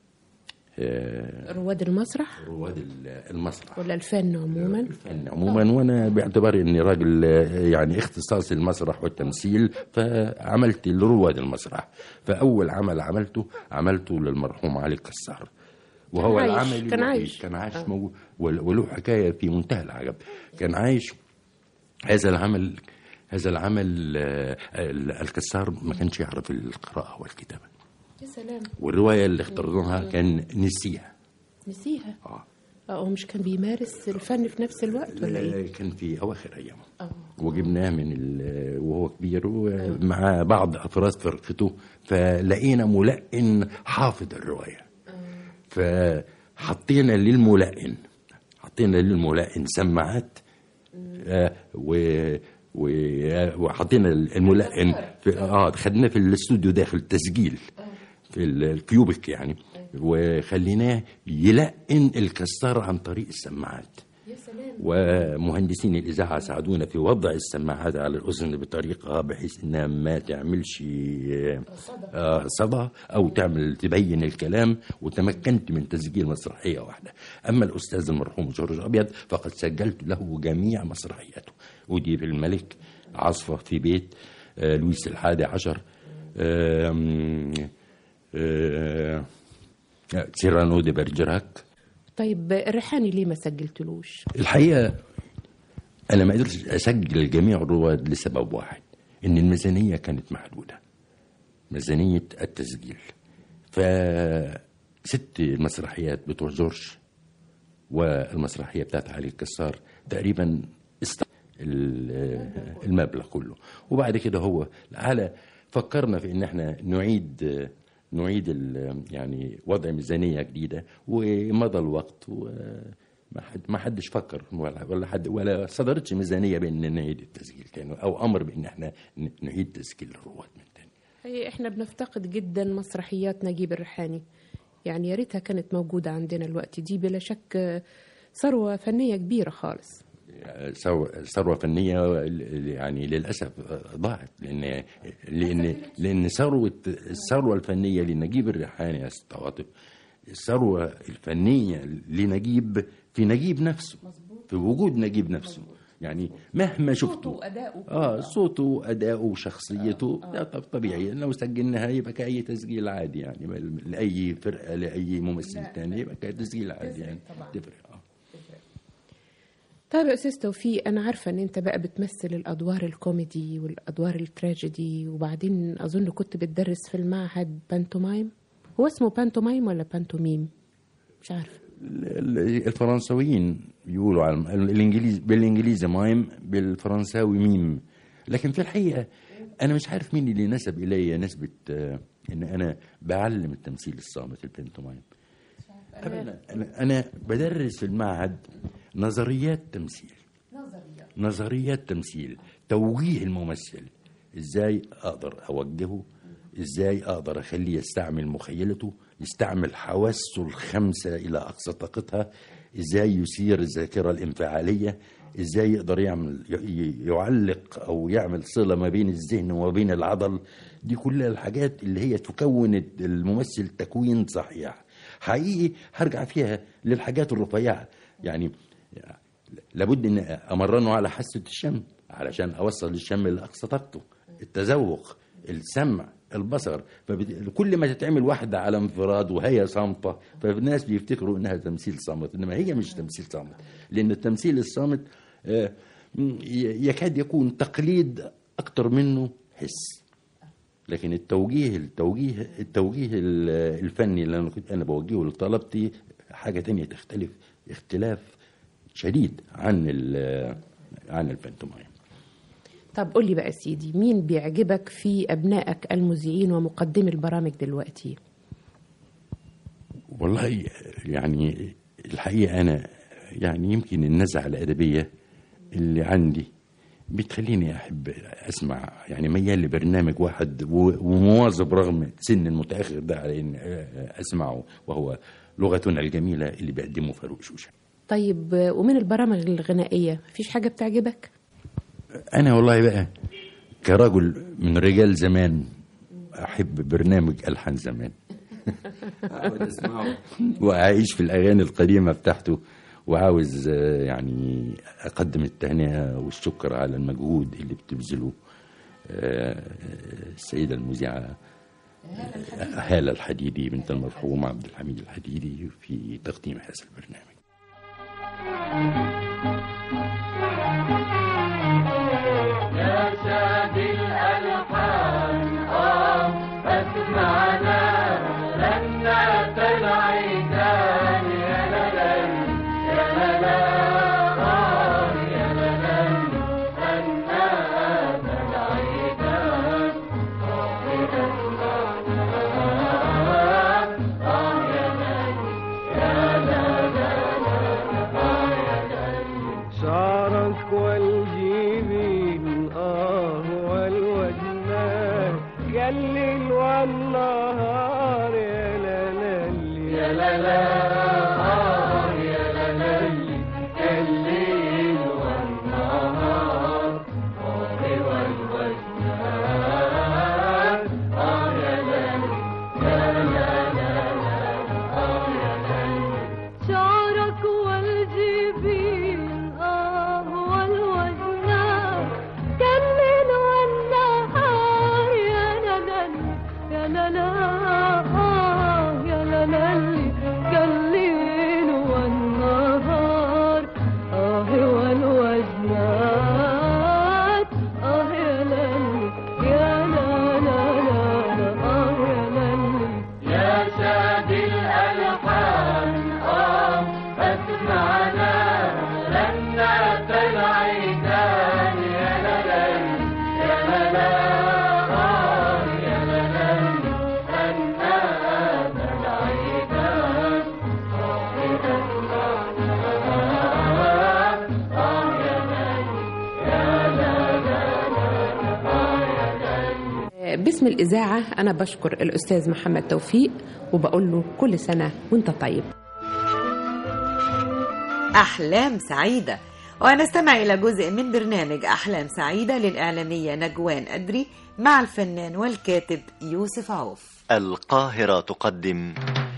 رواد المسرح رواد المسرح ولا الفن عموما الفن عموما وانا باعتباري اني راجل يعني اختصاصي المسرح والتمثيل، فعملت لرواد المسرح. فاول عمل عملته عملته للمرحوم علي الكسار، وهو كان العمل عايش. كان عايش كان عايش موجود، وله حكايه في منتهى العجب. كان عايش هذا العمل هذا العمل الكسار ما كانش يعرف القراءه والكتابه. يا سلام. والرواية اللي اخترناها كان نسيها نسيها اه اه مش كان بيمارس الفن في نفس الوقت ولا ايه؟ كان في اواخر ايامه. اه وجبناه من وهو كبير ومع بعض افراد فرقته، فلقينا ملقن حافظ الروايه. اه فحطينا للملقن حطينا للملقن سماعات آه و وحطينا الملقن في اه خدناه في الاستوديو داخل التسجيل في الكيوبك يعني، وخليناه يلقن الكسار عن طريق السماعات. يا سلام. ومهندسين الإذاعة ساعدونا في وضع السماعات على الأذن بطريقة بحيث إنها ما تعملش صدى أو تعمل تبين الكلام، وتمكنت من تسجيل مسرحية واحدة. أما الأستاذ المرحوم جورج أبيض فقد سجلت له جميع مسرحياته، ودي في الملك، عصفة في بيت، آه لويس الحادي عشر، آه آه سيرانو دي برجراك. طيب الريحاني ليه ما سجلتلوش؟ الحقيقة أنا ما قدرتش أسجل جميع الرواد لسبب واحد، إن الميزانية كانت محدودة، ميزانية التسجيل. فست المسرحيات بتوع جورج والمسرحية بتاعت علي الكسار تقريبا است المبلغ كله. وبعد كده هو على فكرنا في إن احنا نعيد نعيد يعني وضع ميزانية جديدة، ومضى الوقت وما حد ما حدش فكر ولا ولا حد ولا صدرتش ميزانية بأن نعيد التسجيل تاني، أو أمر بأن احنا نعيد تسجيل الرواد من تاني. هي احنا بنفتقد جدا مسرحيات نجيب الريحاني، يعني يا ريتها كانت موجودة عندنا الوقت. دي بلا شك ثروة فنية كبيرة خالص. ثروة فنية يعني للأسف ضاعت، لأن لأن لأن ثروة الثروة الفنية لنجيب الريحاني يا ست عواطف، الثروة الفنية لنجيب في نجيب نفسه، في وجود نجيب نفسه. يعني مهما شفته اه صوته وأداؤه وشخصيته آه. ده طبيعي، لو سجلناها يبقى كأي تسجيل عادي يعني، لأي فرقة لأي ممثل تاني يبقى كتسجيل عادي يعني تفرق. اه طيب يا أستاذ توفيق، أنا عارفة أن أنت بقى بتمثل الأدوار الكوميدي والأدوار التراجيدي، وبعدين أظن كنت بتدرس في المعهد بانتومايم. هو اسمه بانتومايم ولا بانتوميم؟ مش عارفة. الفرنساويين بيقولوا على الانجليزي بالانجليزي مايم، بالفرنساوي ميم. لكن في الحقيقه انا مش عارف مين اللي نسب الي نسبه ان انا بعلم التمثيل الصامت البنتومايم. أنا, انا بدرس في المعهد نظريات تمثيل، نظريات نظريات تمثيل، توجيه الممثل، ازاي اقدر اوجهه، ازاي اقدر اخليه يستعمل مخيلته، يستعمل حواسه الخمسه الى اقصى طاقتها، ازاي يثير الذاكره الانفعاليه، ازاي يقدر يعمل يعلق او يعمل صله ما بين الذهن وما بين العضل. دي كلها الحاجات اللي هي تكون الممثل تكوين صحيح حقيقي. هرجع فيها للحاجات الرفيعه، يعني لابد ان امرنه على حاسه الشم علشان اوصل الشم لاقصى طاقته، التذوق، السمع، البصر. فكل ما تتعمل واحده على انفراد وهي صامته فالناس بيفتكروا انها تمثيل صامت، انما هي مش تمثيل صامت، لان التمثيل الصامت يكاد يكون تقليد اكتر منه حس. لكن التوجيه التوجيه التوجيه الفني اللي انا كنت انا بوجهه لطلبتي حاجه تانية تختلف اختلاف شديد عن عن البنتومايم. طب قول لي بقى سيدي، مين بيعجبك في ابنائك المذيعين ومقدمي البرامج دلوقتي؟ والله يعني الحقيقه انا يعني يمكن النزعه الادبيه اللي عندي بتخليني احب اسمع، يعني ميال لبرنامج واحد ومواظب رغم سن المتاخر ده على ان اسمعه، وهو لغتنا الجميله اللي بيقدمه فاروق شوشه. طيب ومن البرامج الغنائيه مفيش حاجه بتعجبك؟ انا والله بقى كرجل من رجال زمان احب برنامج الحان زمان واعيش في الاغاني القديمه بتاعته، وعاوز يعني أقدم التهنئة والشكر على المجهود اللي بتبذله السيدة المذيعة هالة الحديدي بنت المرحوم عبد الحميد الحديدي في تقديم هذا البرنامج. يا شادي الألحان آه أسمعنا لنا العيدان يا للن يا للن الليل والنهار يا لالي يا لالي يا لالي الليل والنهار والوجنات اه يا لالي يا لالي اه يا لالي شعرك والجبين اه والوجنات كالليل والنهار يا لالي يا لالي اه يا لالي كالليل والنهار اه والوجنات اه يا لالي يا لالي اه يا لالي يا شادي الألحان اه اسمعنا لنا العيدان يا لالي يا لالي اه يا لالي لنا العيدان اه يا لالي يا لالي اه يا لالي. باسم الإذاعة أنا بشكر الأستاذ محمد توفيق وبقول له كل سنة وانت طيب. أحلام سعيدة، ونستمع إلى جزء من برنامج أحلام سعيدة للإعلامية نجوان أدري مع الفنان والكاتب يوسف عوف. القاهرة تقدم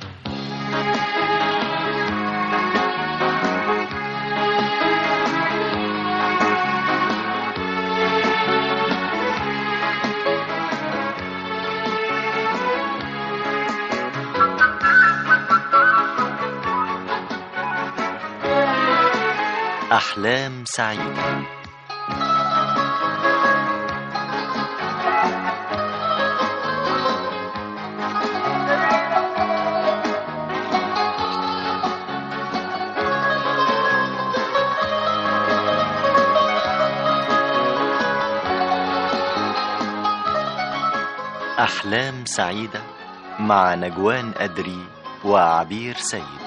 أحلام سعيدة. أحلام سعيدة مع نجوان أدري وعبير سيد.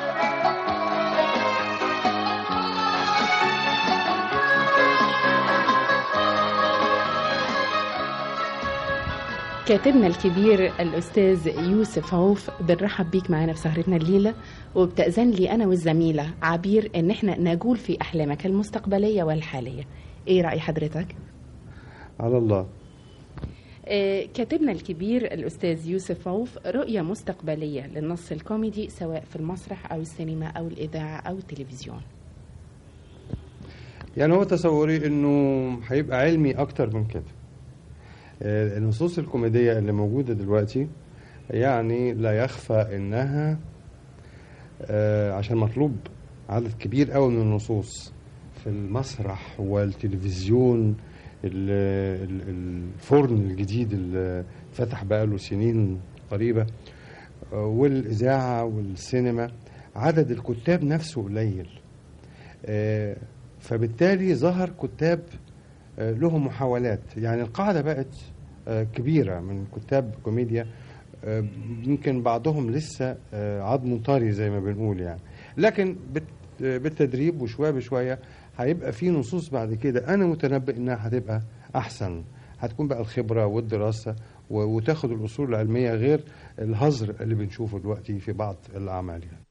كاتبنا الكبير الأستاذ يوسف عوف، بنرحب بيك معانا في سهرتنا الليلة، وبتأذن لي أنا والزميلة عبير إن احنا نجول في أحلامك المستقبلية والحالية. إيه رأي حضرتك؟ على الله. آه كاتبنا الكبير الأستاذ يوسف عوف، رؤية مستقبلية للنص الكوميدي سواء في المسرح أو السينما أو الإذاعة أو التلفزيون. يعني هو تصوري إنه هيبقى علمي أكتر من كده. النصوص الكوميدية اللي موجودة دلوقتي يعني لا يخفى انها عشان مطلوب عدد كبير قوي من النصوص في المسرح والتلفزيون، الفرن الجديد اللي فتح بقاله سنين قريبة، والإذاعة والسينما، عدد الكتاب نفسه قليل، فبالتالي ظهر كتاب لهم محاولات. يعني القاعدة بقت كبيرة من كتاب كوميديا، يمكن بعضهم لسه عظم طري زي ما بنقول يعني، لكن بالتدريب وشوية بشوية هيبقى في نصوص بعد كده أنا متنبئ إنها هتبقى أحسن، هتكون بقى الخبرة والدراسة وتاخد الأصول العلمية غير الهزر اللي بنشوفه دلوقتي في بعض الأعمال يعني.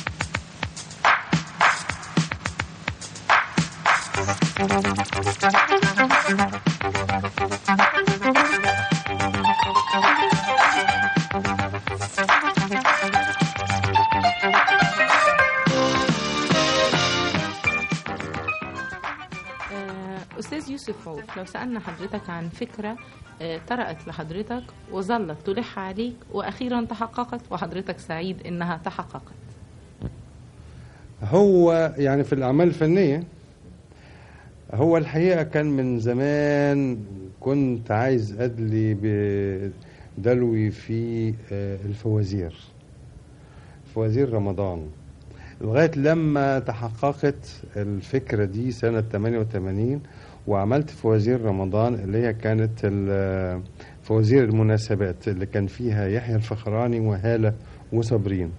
أستاذ يوسف عوف، لو سألنا حضرتك عن فكرة طرأت لحضرتك وظلت تلح عليك وأخيرا تحققت وحضرتك سعيد إنها تحققت. هو يعني في الأعمال الفنية، هو الحقيقة كان من زمان كنت عايز أدلي بدلوي في الفوازير، فوازير رمضان، لغاية لما تحققت الفكرة دي سنة ثمانية وثمانين وعملت فوازير رمضان اللي هي كانت فوازير المناسبات اللي كان فيها يحيى الفخراني وهالة وصابرين.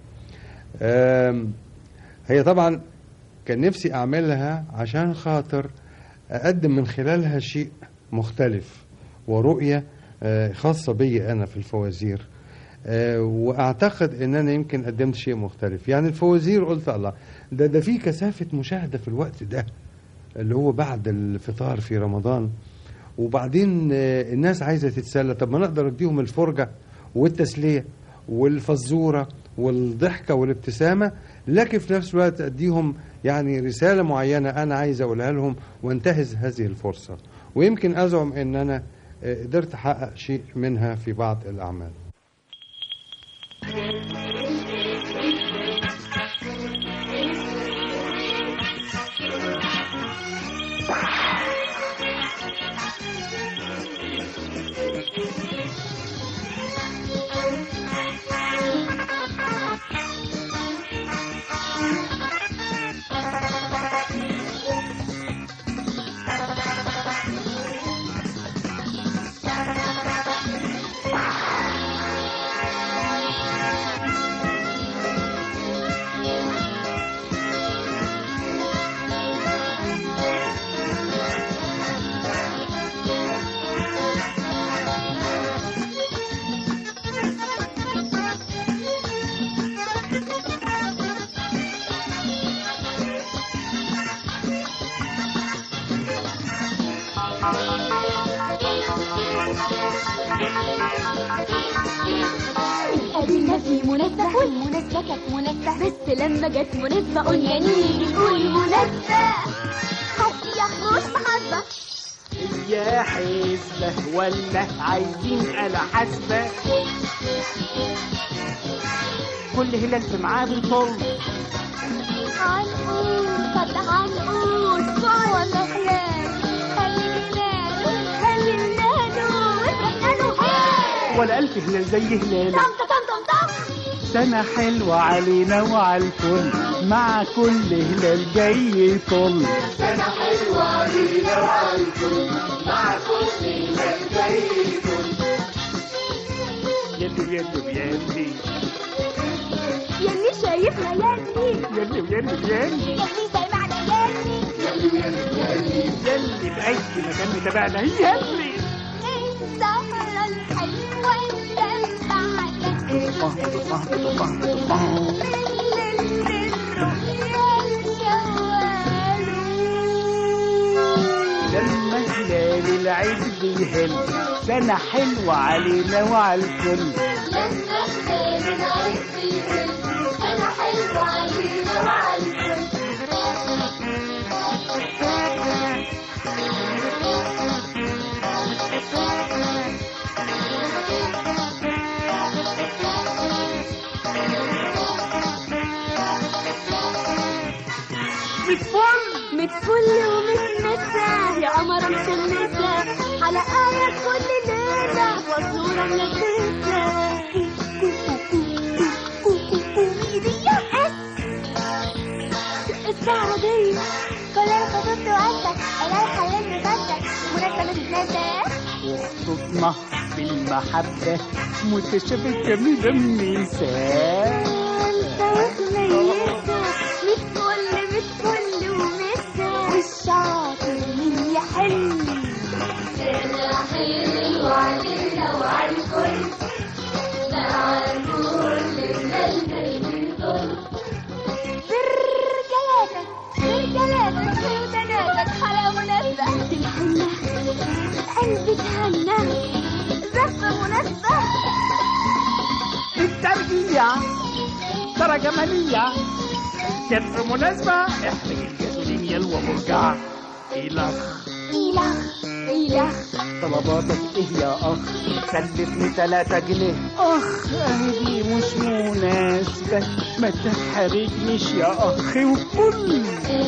هي طبعا كان نفسي أعملها عشان خاطر أقدم من خلالها شيء مختلف ورؤية خاصة بي أنا في الفوازير، وأعتقد أن أنا يمكن قدمت شيء مختلف. يعني الفوازير قلت الله ده ده في كثافة مشاهدة في الوقت ده اللي هو بعد الفطار في رمضان، وبعدين الناس عايزة تتسلى، طب ما نقدر اديهم الفرجة والتسلية والفزورة والضحكة والابتسامة، لكن في نفس الوقت اديهم يعني رسالة معينة أنا عايز أقولها لهم وانتهز هذه الفرصة، ويمكن أزعم أن أنا قدرت أحقق شيء منها في بعض الأعمال. قابلنا في مناسبة، والمناسبة كانت مناسبة، بس لما جت مناسبة قلنا نيجي نقول مناسبة. حد يخرج محاسبة يا حسبة ولا عايزين آلة حاسبة، كل هلال في ميعاد الطل هنقول طب هنقول ولا هلال خلي هلال خلي هلاله وافرحنا له ولا ألف هلال زي هلال. طم طم طم طم سنة حلوة علينا وعلى الكل، مع كل هلال جاي يطل. سنة حلوة علينا وعلى الكل، مع كل هلال جاي يطل. يلي ويلي ويلي يلي شايفنا يلي يلي ويلي ويلي يلي سامعنا يلي يلي ويلي ويلي يلي بأي مكان متابعنا يلي السهرة الحلوة لما هلال العيد بيهل سنة حلوة علينا وعلى الكل. لما هلال العيد بيهل سنة حلوة علينا وعلى الكل. متفل متفل ومتنسى يا قمر مشمسة حلقايا كل ليلة وصورة منسة السهرة دي كلها خطبت وعدت رايحة للمفتك مناسبة تتنسى وخطوطنا بالمحبة متشابه جميلة النساء متفل ومسة والشاطر مين يحل سنة حلوة علينا وعلى الكل مع الكل النجم الكل برجلاتك برجلاتك وبناتك حلا مناسبة الحنة قلبي تهنى زفة مناسبة الترجيع ترى جمالية كانت مناسبة احرج الجاسولين يلوى مرجع إلخ إلخ إلخ طلباتك إيه يا أخ سلفني تلاتة جنيه أخ أهدي مش مناسبة ما تحرجنيش يا أخ وكل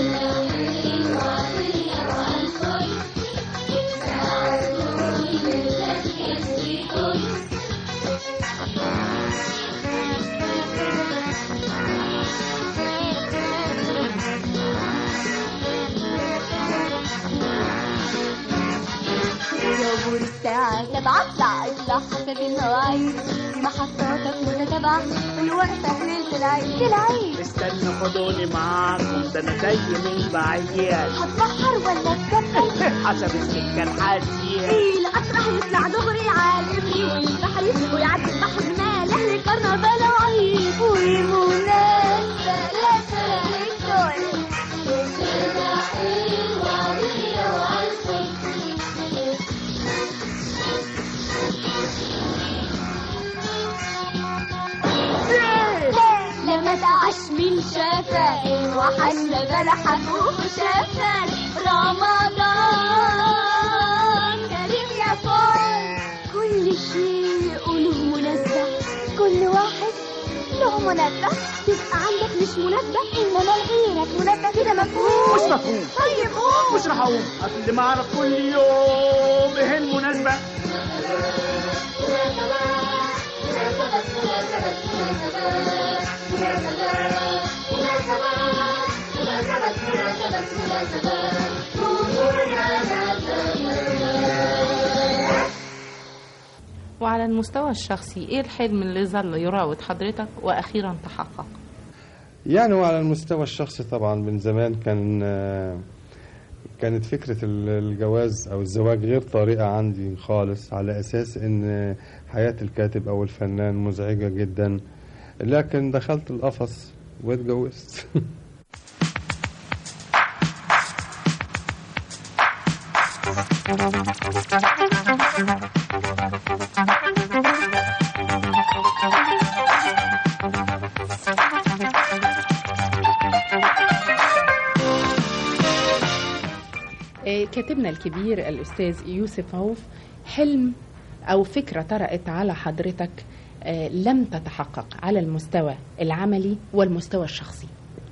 طابور الساعة سبعة اطلع حسب المواعيد محطاتك متتابعة والوقفة ليلة العيد العيد استنوا خدوني معاكم ده أنا جاي من بعيد هتبحر ولا تكمل حسب السكة الحاسية ايه الأسرح يطلع دغري عالمي والبحر ويعدي البحر مالح للكرنفال وعيد ومناسبة لسه الكل سنة حلوة عليا وعلى الكل لما تعش من شفاء وحشنا بلحك وشفاء رمضان كريم يا فول كل شيء له مناسبة كل واحد له مناسبة تبقى عندك مش مناسبة إنما لغيرك مناسبة كده مفهوم مش مفهوم طيب قوم مش رح أقوم أصل ما أعرف كل يوم إيه المناسبة وعلى المستوى الشخصي ايه الحلم اللي ظل يراود حضرتك واخيرا تحقق؟ يعني وعلى المستوى الشخصي طبعا من زمان كان كانت فكرة الجواز أو الزواج غير طريقة عندي خالص، على أساس أن حياة الكاتب أو الفنان مزعجة جدا، لكن دخلت القفص واتجوزت. كاتبنا الكبير الأستاذ يوسف عوف، حلم أو فكرة طرأت على حضرتك لم تتحقق على المستوى العملي والمستوى الشخصي؟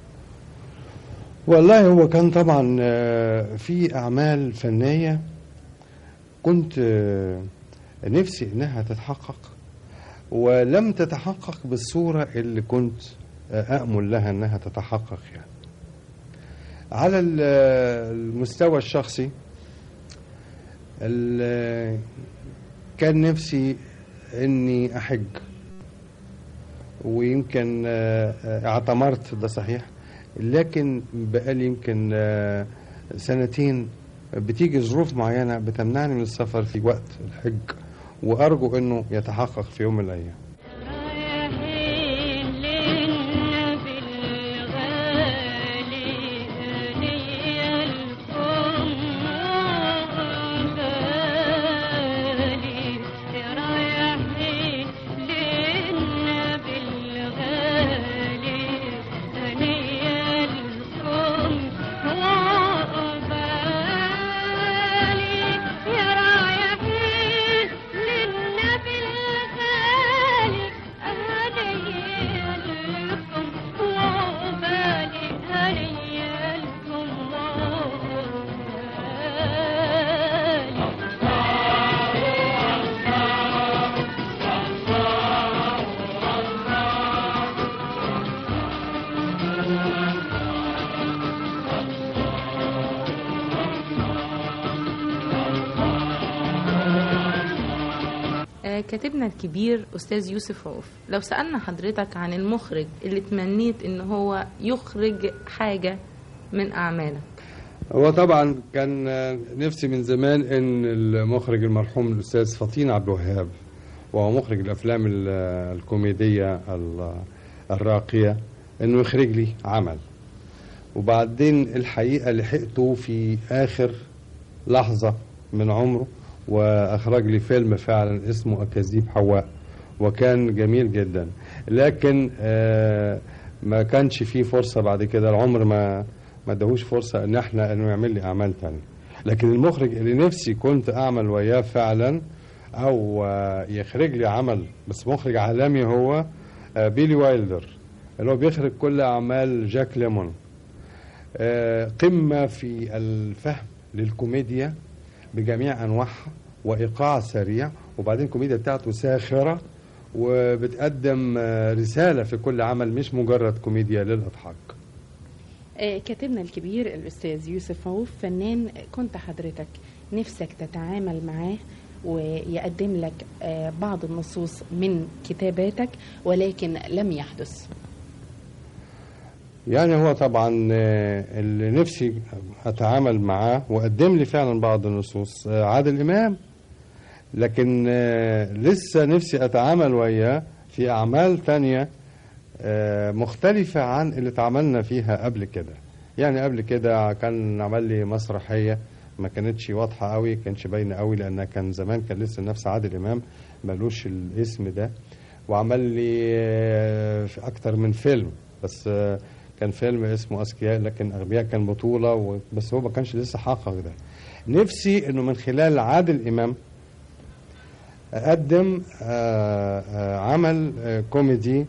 والله هو كان طبعا في أعمال فنية كنت نفسي إنها تتحقق ولم تتحقق بالصورة اللي كنت أأمل لها إنها تتحقق. يعني على المستوى الشخصي كان نفسي اني احج، ويمكن اعتمرت، ده صحيح، لكن بقالي يمكن سنتين بتيجي ظروف معينة بتمنعني من السفر في وقت الحج، وأرجو أنه يتحقق في يوم من الأيام. كاتبنا الكبير أستاذ يوسف عوف، لو سألنا حضرتك عن المخرج اللي تمنيت إن هو يخرج حاجة من أعمالك. هو طبعا كان نفسي من زمان إن المخرج المرحوم الأستاذ فطين عبد الوهاب، وهو مخرج الأفلام الكوميدية الراقية، إنه يخرج لي عمل. وبعدين الحقيقة لحقته في آخر لحظة من عمره، وأخرج لي فيلم فعلا اسمه أكاذيب حواء، وكان جميل جدا، لكن آه ما كانش فيه فرصة بعد كده، العمر ما ما ادهوش فرصة ان احنا انه يعمل لي اعمال تانية. لكن المخرج اللي نفسي كنت اعمل وياه فعلا او آه يخرج لي عمل، بس مخرج عالمي، هو آه بيلي وايلدر، اللي هو بيخرج كل اعمال جاك ليمون. آه قمة في الفهم للكوميديا بجميع أنواعها، وإيقاع سريع، وبعدين الكوميديا بتاعته ساخرة، وبتقدم رسالة في كل عمل، مش مجرد كوميديا للإضحاك. كاتبنا الكبير الأستاذ يوسف عوف، فنان كنت حضرتك نفسك تتعامل معاه ويقدم لك بعض النصوص من كتاباتك، ولكن لم يحدث. يعني هو طبعا اللي نفسي أتعامل معاه وقدم لي فعلا بعض النصوص عادل إمام، لكن لسه نفسي أتعامل وياه في أعمال تانية مختلفة عن اللي تعاملنا فيها قبل كده. يعني قبل كده كان عمل لي مسرحية ما كانتش واضحة قوي، كانش باينة قوي، لأنها كان زمان كان لسه نفس عادل إمام ملوش الاسم ده، وعمل لي في أكتر من فيلم، بس كان فيلم اسمه أذكياء لكن أغبياء كان بطولة، بس هو ما كانش لسه حقق ده. نفسي إنه من خلال عادل إمام أقدم عمل كوميدي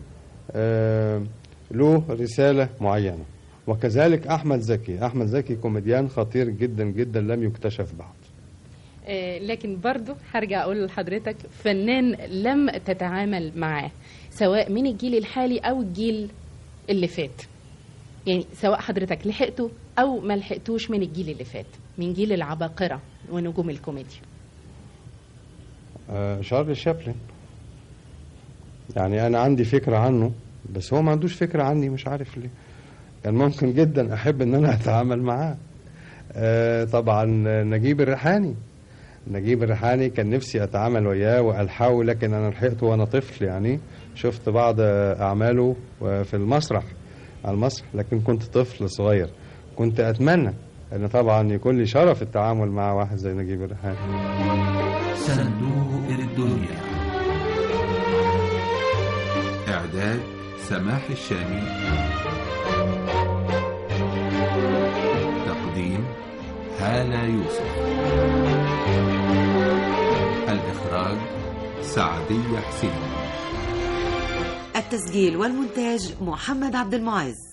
له رسالة معينة، وكذلك أحمد زكي. أحمد زكي كوميديان خطير جدا جدا لم يكتشف بعد. لكن برضو هرجع أقول لحضرتك فنان لم تتعامل معاه، سواء من الجيل الحالي أو الجيل اللي فات، يعني سواء حضرتك لحقته أو ما لحقتوش من الجيل اللي فات، من جيل العباقرة ونجوم الكوميديا. آه شارلي شابلن، يعني أنا عندي فكرة عنه بس هو ما عندوش فكرة عني، مش عارف ليه. كان يعني ممكن جدا أحب أن أنا أتعامل معاه. آه طبعا نجيب الريحاني، نجيب الريحاني كان نفسي أتعامل وياه وألحقه، لكن أنا لحقته وأنا طفل، يعني شفت بعض أعماله في المسرح على المسرح، لكن كنت طفل صغير. كنت أتمنى أن طبعا يكون لي شرف التعامل مع واحد زي نجيب الريحاني. صندوق الدنيا، إعداد سماح الشامي، تقديم هالة يوسف، الإخراج سعدية حسين، التسجيل والمونتاج محمد عبد المعز.